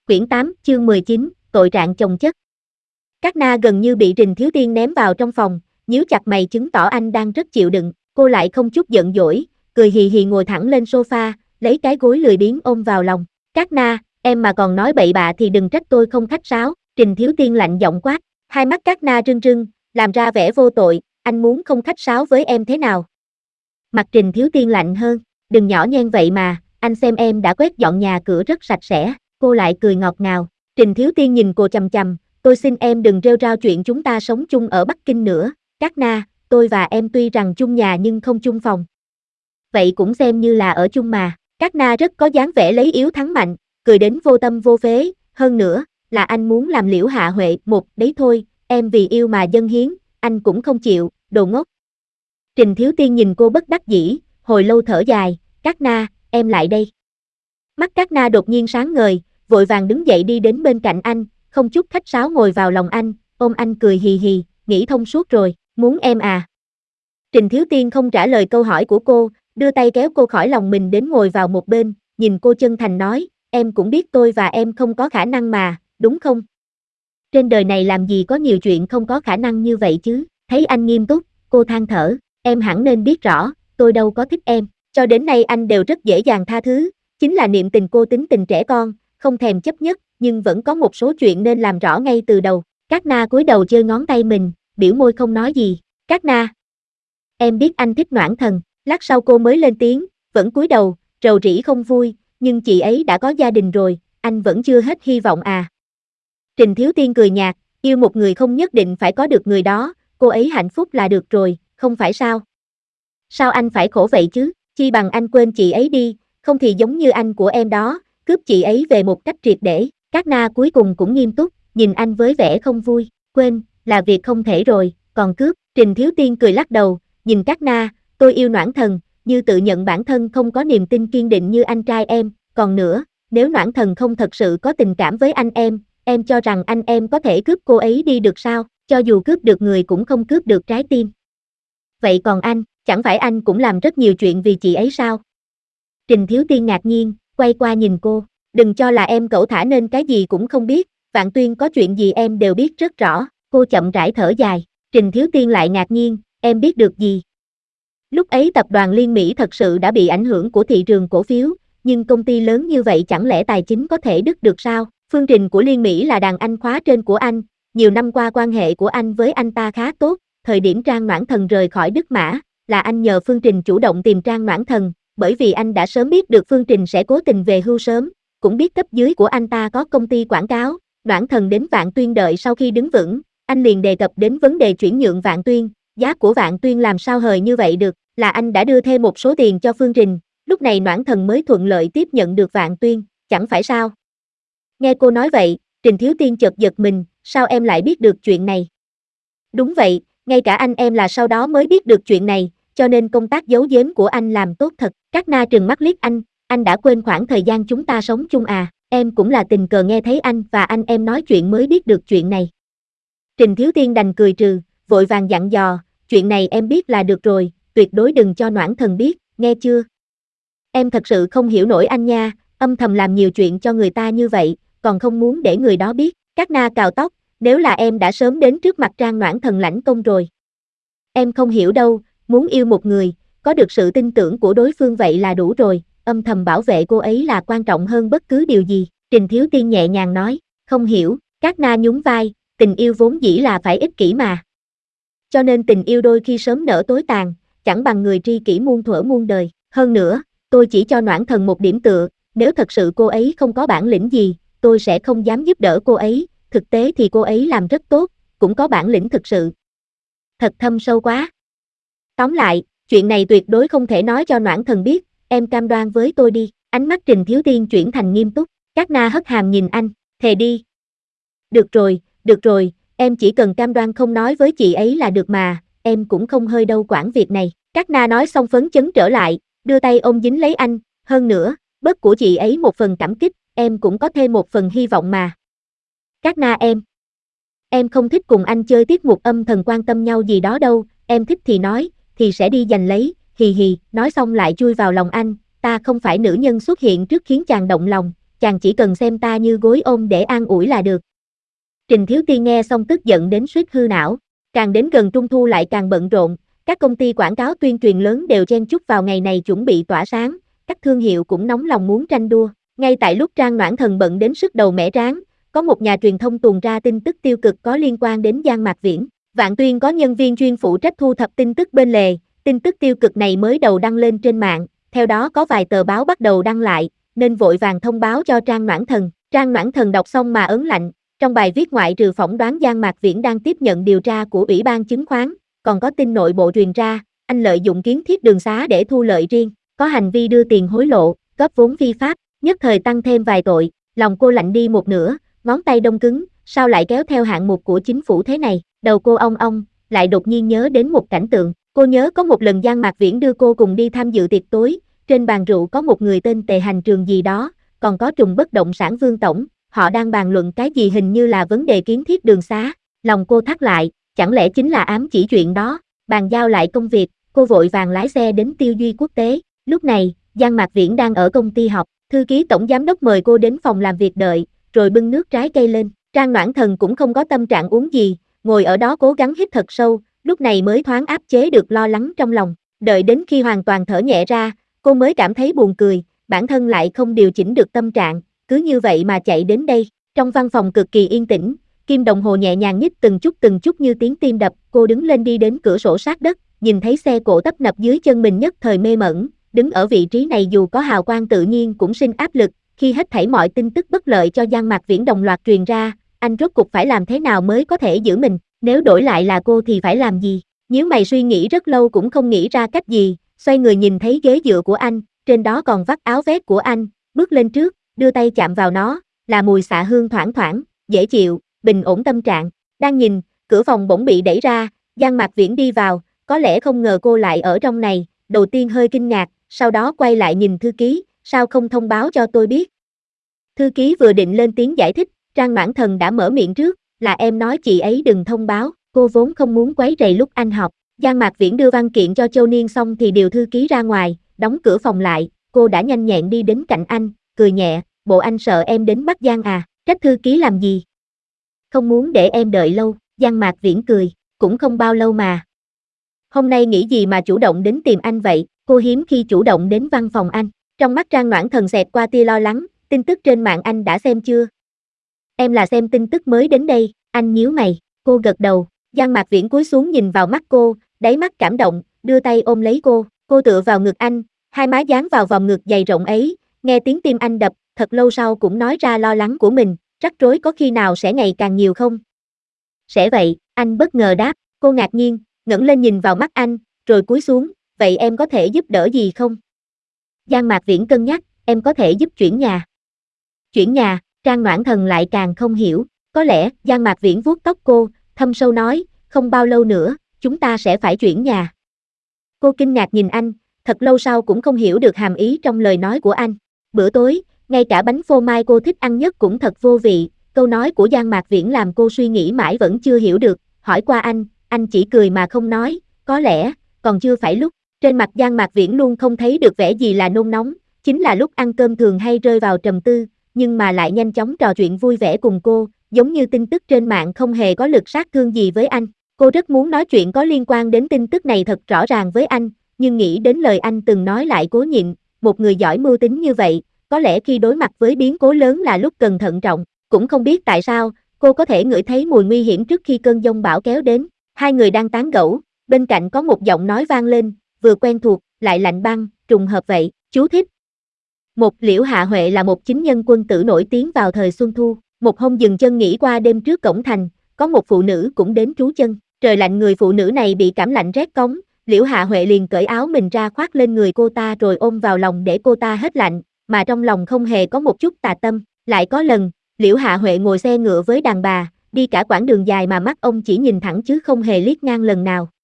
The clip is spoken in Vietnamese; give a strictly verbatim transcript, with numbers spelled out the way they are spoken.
Quyển tám, chương mười chín, tội trạng chồng chất. Cát Na gần như bị Trình Thiếu Tiên ném vào trong phòng, nhíu chặt mày chứng tỏ anh đang rất chịu đựng, cô lại không chút giận dỗi, cười hì hì ngồi thẳng lên sofa, lấy cái gối lười biếng ôm vào lòng. Cát Na, em mà còn nói bậy bạ thì đừng trách tôi không khách sáo, Trình Thiếu Tiên lạnh giọng quát. Hai mắt Cát Na rưng rưng, làm ra vẻ vô tội, anh muốn không khách sáo với em thế nào? Mặt Trình Thiếu Tiên lạnh hơn, đừng nhỏ nhen vậy mà, anh xem em đã quét dọn nhà cửa rất sạch sẽ. Cô lại cười ngọt ngào. Trình Thiếu Tiên nhìn cô chằm chằm, tôi xin em đừng rêu rao chuyện chúng ta sống chung ở Bắc Kinh nữa. Cát Na, tôi và em tuy rằng chung nhà nhưng không chung phòng. Vậy cũng xem như là ở chung mà. Cát Na rất có dáng vẻ lấy yếu thắng mạnh, cười đến vô tâm vô phế, hơn nữa, là anh muốn làm Liễu Hạ Huệ một đấy thôi, em vì yêu mà dâng hiến, anh cũng không chịu, đồ ngốc. Trình Thiếu Tiên nhìn cô bất đắc dĩ, hồi lâu thở dài, Cát Na, em lại đây. Mắt Cát Na đột nhiên sáng ngời, vội vàng đứng dậy đi đến bên cạnh anh, không chút khách sáo ngồi vào lòng anh, ôm anh cười hì hì, nghĩ thông suốt rồi, muốn em à? Trình Thiếu Tiên không trả lời câu hỏi của cô, đưa tay kéo cô khỏi lòng mình đến ngồi vào một bên, nhìn cô chân thành nói, em cũng biết tôi và em không có khả năng mà, đúng không? Trên đời này làm gì có nhiều chuyện không có khả năng như vậy chứ, thấy anh nghiêm túc, cô than thở, em hẳn nên biết rõ, tôi đâu có thích em, cho đến nay anh đều rất dễ dàng tha thứ. Chính là niệm tình cô tính tình trẻ con, không thèm chấp nhất, nhưng vẫn có một số chuyện nên làm rõ ngay từ đầu. Cát Na cúi đầu chơi ngón tay mình, biểu môi không nói gì. Cát Na, em biết anh thích Noãn Thần. Lát sau cô mới lên tiếng, vẫn cúi đầu, rầu rĩ không vui, nhưng chị ấy đã có gia đình rồi, anh vẫn chưa hết hy vọng à. Trình Thiếu Tiên cười nhạt, yêu một người không nhất định phải có được người đó, cô ấy hạnh phúc là được rồi, không phải sao? Sao anh phải khổ vậy chứ, chi bằng anh quên chị ấy đi. Không thì giống như anh của em đó, cướp chị ấy về một cách triệt để. Cát Na cuối cùng cũng nghiêm túc, nhìn anh với vẻ không vui, quên, là việc không thể rồi, còn cướp. Trình Thiếu Tiên cười lắc đầu, nhìn Cát Na, tôi yêu Noãn Thần, như tự nhận bản thân không có niềm tin kiên định như anh trai em, còn nữa, nếu Noãn Thần không thật sự có tình cảm với anh em, em cho rằng anh em có thể cướp cô ấy đi được sao, cho dù cướp được người cũng không cướp được trái tim. Vậy còn anh, chẳng phải anh cũng làm rất nhiều chuyện vì chị ấy sao? Trình Thiếu Tiên ngạc nhiên, quay qua nhìn cô, đừng cho là em cẩu thả nên cái gì cũng không biết, Vạn Tuyên có chuyện gì em đều biết rất rõ, cô chậm rãi thở dài, Trình Thiếu Tiên lại ngạc nhiên, em biết được gì? Lúc ấy tập đoàn Liên Mỹ thật sự đã bị ảnh hưởng của thị trường cổ phiếu, nhưng công ty lớn như vậy chẳng lẽ tài chính có thể đứt được sao? Phương Trình của Liên Mỹ là đàn anh khóa trên của anh, nhiều năm qua quan hệ của anh với anh ta khá tốt, thời điểm Trang Noãn Thần rời khỏi Đức Mã, là anh nhờ Phương Trình chủ động tìm Trang Noãn Thần. Bởi vì anh đã sớm biết được Phương Trình sẽ cố tình về hưu sớm, cũng biết cấp dưới của anh ta có công ty quảng cáo, Noãn Thần đến Vạn Tuyên đợi sau khi đứng vững, anh liền đề cập đến vấn đề chuyển nhượng Vạn Tuyên, giá của Vạn Tuyên làm sao hời như vậy được, là anh đã đưa thêm một số tiền cho Phương Trình, lúc này Noãn Thần mới thuận lợi tiếp nhận được Vạn Tuyên, chẳng phải sao? Nghe cô nói vậy, Trình Thiếu Tiên chợt giật mình, sao em lại biết được chuyện này? Đúng vậy, ngay cả anh em là sau đó mới biết được chuyện này. Cho nên công tác giấu giếm của anh làm tốt thật. Cát Na trừng mắt liếc anh, anh đã quên khoảng thời gian chúng ta sống chung à, em cũng là tình cờ nghe thấy anh và anh em nói chuyện mới biết được chuyện này. Trình Thiếu Tiên đành cười trừ, vội vàng dặn dò, chuyện này em biết là được rồi, tuyệt đối đừng cho Noãn Thần biết, nghe chưa? Em thật sự không hiểu nổi anh nha, âm thầm làm nhiều chuyện cho người ta như vậy, còn không muốn để người đó biết. Cát Na cào tóc, nếu là em đã sớm đến trước mặt Trang Noãn Thần lãnh công rồi. Em không hiểu đâu. Muốn yêu một người, có được sự tin tưởng của đối phương vậy là đủ rồi, âm thầm bảo vệ cô ấy là quan trọng hơn bất cứ điều gì. Trình Thiếu Tiên nhẹ nhàng nói, không hiểu, Cát Na nhún vai, tình yêu vốn dĩ là phải ích kỷ mà. Cho nên tình yêu đôi khi sớm nở tối tàn, chẳng bằng người tri kỷ muôn thuở muôn đời. Hơn nữa, tôi chỉ cho Noãn Thần một điểm tựa, nếu thật sự cô ấy không có bản lĩnh gì, tôi sẽ không dám giúp đỡ cô ấy, thực tế thì cô ấy làm rất tốt, cũng có bản lĩnh thực sự. Thật thâm sâu quá. Tóm lại, chuyện này tuyệt đối không thể nói cho Noãn Thần biết, em cam đoan với tôi đi. Ánh mắt Trình Thiếu Tiên chuyển thành nghiêm túc, Cát Na hất hàm nhìn anh, thề đi. Được rồi, được rồi, em chỉ cần cam đoan không nói với chị ấy là được mà, em cũng không hơi đâu quản việc này. Cát Na nói xong phấn chấn trở lại, đưa tay ôm dính lấy anh, hơn nữa, bớt của chị ấy một phần cảm kích, em cũng có thêm một phần hy vọng mà. Cát Na em, em không thích cùng anh chơi tiết mục âm thần quan tâm nhau gì đó đâu, em thích thì nói, thì sẽ đi giành lấy, hì hì, nói xong lại chui vào lòng anh, ta không phải nữ nhân xuất hiện trước khiến chàng động lòng, chàng chỉ cần xem ta như gối ôm để an ủi là được. Trình Thiếu Tiên nghe xong tức giận đến suýt hư não, càng đến gần Trung Thu lại càng bận rộn, các công ty quảng cáo tuyên truyền lớn đều chen chúc vào ngày này chuẩn bị tỏa sáng, các thương hiệu cũng nóng lòng muốn tranh đua. Ngay tại lúc Trang Noãn Thần bận đến sức đầu mẻ trán, có một nhà truyền thông tuồn ra tin tức tiêu cực có liên quan đến Giang Mạc Viễn. Vạn Tuyên có nhân viên chuyên phụ trách thu thập tin tức bên lề, tin tức tiêu cực này mới đầu đăng lên trên mạng, theo đó có vài tờ báo bắt đầu đăng lại, nên vội vàng thông báo cho Trang Noãn Thần. Trang Noãn Thần đọc xong mà ớn lạnh, trong bài viết ngoại trừ phỏng đoán Giang Mạc Viễn đang tiếp nhận điều tra của Ủy ban Chứng khoán, còn có tin nội bộ truyền ra, anh lợi dụng kiến thiết đường xá để thu lợi riêng, có hành vi đưa tiền hối lộ, góp vốn phi pháp, nhất thời tăng thêm vài tội, lòng cô lạnh đi một nửa, ngón tay đông cứng, sao lại kéo theo hạng mục của chính phủ thế này, đầu cô ong ong, lại đột nhiên nhớ đến một cảnh tượng, cô nhớ có một lần Giang Mạc Viễn đưa cô cùng đi tham dự tiệc tối, trên bàn rượu có một người tên Tề Hành Trường gì đó, còn có Trùng Bất Động Sản Vương Tổng, họ đang bàn luận cái gì hình như là vấn đề kiến thiết đường xá, lòng cô thắt lại, chẳng lẽ chính là ám chỉ chuyện đó, bàn giao lại công việc, cô vội vàng lái xe đến Tiêu Duy Quốc tế, lúc này, Giang Mạc Viễn đang ở công ty họp, thư ký tổng giám đốc mời cô đến phòng làm việc đợi, rồi bưng nước trái cây lên, Trang Noãn Thần cũng không có tâm trạng uống gì, ngồi ở đó cố gắng hít thật sâu, lúc này mới thoáng áp chế được lo lắng trong lòng, đợi đến khi hoàn toàn thở nhẹ ra, cô mới cảm thấy buồn cười, bản thân lại không điều chỉnh được tâm trạng, cứ như vậy mà chạy đến đây, trong văn phòng cực kỳ yên tĩnh, kim đồng hồ nhẹ nhàng nhích từng chút từng chút như tiếng tim đập, cô đứng lên đi đến cửa sổ sát đất, nhìn thấy xe cộ tấp nập dưới chân mình nhất thời mê mẩn, đứng ở vị trí này dù có hào quang tự nhiên cũng sinh áp lực, khi hết thảy mọi tin tức bất lợi cho Giang Mạc Viễn đồng loạt truyền ra, anh rốt cục phải làm thế nào mới có thể giữ mình, nếu đổi lại là cô thì phải làm gì, nhíu mày suy nghĩ rất lâu cũng không nghĩ ra cách gì, xoay người nhìn thấy ghế dựa của anh, trên đó còn vắt áo vest của anh, bước lên trước, đưa tay chạm vào nó, là mùi xạ hương thoảng thoảng, dễ chịu, bình ổn tâm trạng, đang nhìn, cửa phòng bỗng bị đẩy ra, Giang Mạc Viễn đi vào, có lẽ không ngờ cô lại ở trong này, đầu tiên hơi kinh ngạc, sau đó quay lại nhìn thư ký, sao không thông báo cho tôi biết. Thư ký vừa định lên tiếng giải thích, Trang Noãn Thần đã mở miệng trước, là em nói chị ấy đừng thông báo, cô vốn không muốn quấy rầy lúc anh học. Giang Mạc Viễn đưa văn kiện cho Châu Niên xong thì điều thư ký ra ngoài, đóng cửa phòng lại, cô đã nhanh nhẹn đi đến cạnh anh, cười nhẹ, bộ anh sợ em đến Bắc Giang à, trách thư ký làm gì? Không muốn để em đợi lâu, Giang Mạc Viễn cười, cũng không bao lâu mà. Hôm nay nghĩ gì mà chủ động đến tìm anh vậy, cô hiếm khi chủ động đến văn phòng anh, trong mắt Trang Noãn Thần xẹt qua tia lo lắng, tin tức trên mạng anh đã xem chưa? Em là xem tin tức mới đến đây, anh nhíu mày, cô gật đầu, Giang Mạc Viễn cúi xuống nhìn vào mắt cô, đáy mắt cảm động, đưa tay ôm lấy cô, cô tựa vào ngực anh, hai má dán vào vòng ngực dày rộng ấy, nghe tiếng tim anh đập, thật lâu sau cũng nói ra lo lắng của mình, rắc rối có khi nào sẽ ngày càng nhiều không? Sẽ vậy, anh bất ngờ đáp, cô ngạc nhiên, ngẩng lên nhìn vào mắt anh, rồi cúi xuống, vậy em có thể giúp đỡ gì không? Giang Mạc Viễn cân nhắc, em có thể giúp chuyển nhà. Chuyển nhà, Trang Noãn Thần lại càng không hiểu, có lẽ, Giang Mạc Viễn vuốt tóc cô, thâm sâu nói, không bao lâu nữa, chúng ta sẽ phải chuyển nhà. Cô kinh ngạc nhìn anh, thật lâu sau cũng không hiểu được hàm ý trong lời nói của anh. Bữa tối, ngay cả bánh phô mai cô thích ăn nhất cũng thật vô vị, câu nói của Giang Mạc Viễn làm cô suy nghĩ mãi vẫn chưa hiểu được, hỏi qua anh, anh chỉ cười mà không nói, có lẽ, còn chưa phải lúc, trên mặt Giang Mạc Viễn luôn không thấy được vẻ gì là nôn nóng, chính là lúc ăn cơm thường hay rơi vào trầm tư, nhưng mà lại nhanh chóng trò chuyện vui vẻ cùng cô, giống như tin tức trên mạng không hề có lực sát thương gì với anh. Cô rất muốn nói chuyện có liên quan đến tin tức này thật rõ ràng với anh, nhưng nghĩ đến lời anh từng nói lại cố nhịn, một người giỏi mưu tính như vậy, có lẽ khi đối mặt với biến cố lớn là lúc cần thận trọng, cũng không biết tại sao, cô có thể ngửi thấy mùi nguy hiểm trước khi cơn giông bão kéo đến. Hai người đang tán gẫu, bên cạnh có một giọng nói vang lên, vừa quen thuộc, lại lạnh băng, trùng hợp vậy, chú thích. Một Liễu Hạ Huệ là một chính nhân quân tử nổi tiếng vào thời Xuân Thu, một hôm dừng chân nghỉ qua đêm trước cổng thành, có một phụ nữ cũng đến trú chân, trời lạnh người phụ nữ này bị cảm lạnh rét cóng, Liễu Hạ Huệ liền cởi áo mình ra khoác lên người cô ta rồi ôm vào lòng để cô ta hết lạnh, mà trong lòng không hề có một chút tà tâm. Lại có lần, Liễu Hạ Huệ ngồi xe ngựa với đàn bà, đi cả quãng đường dài mà mắt ông chỉ nhìn thẳng chứ không hề liếc ngang lần nào.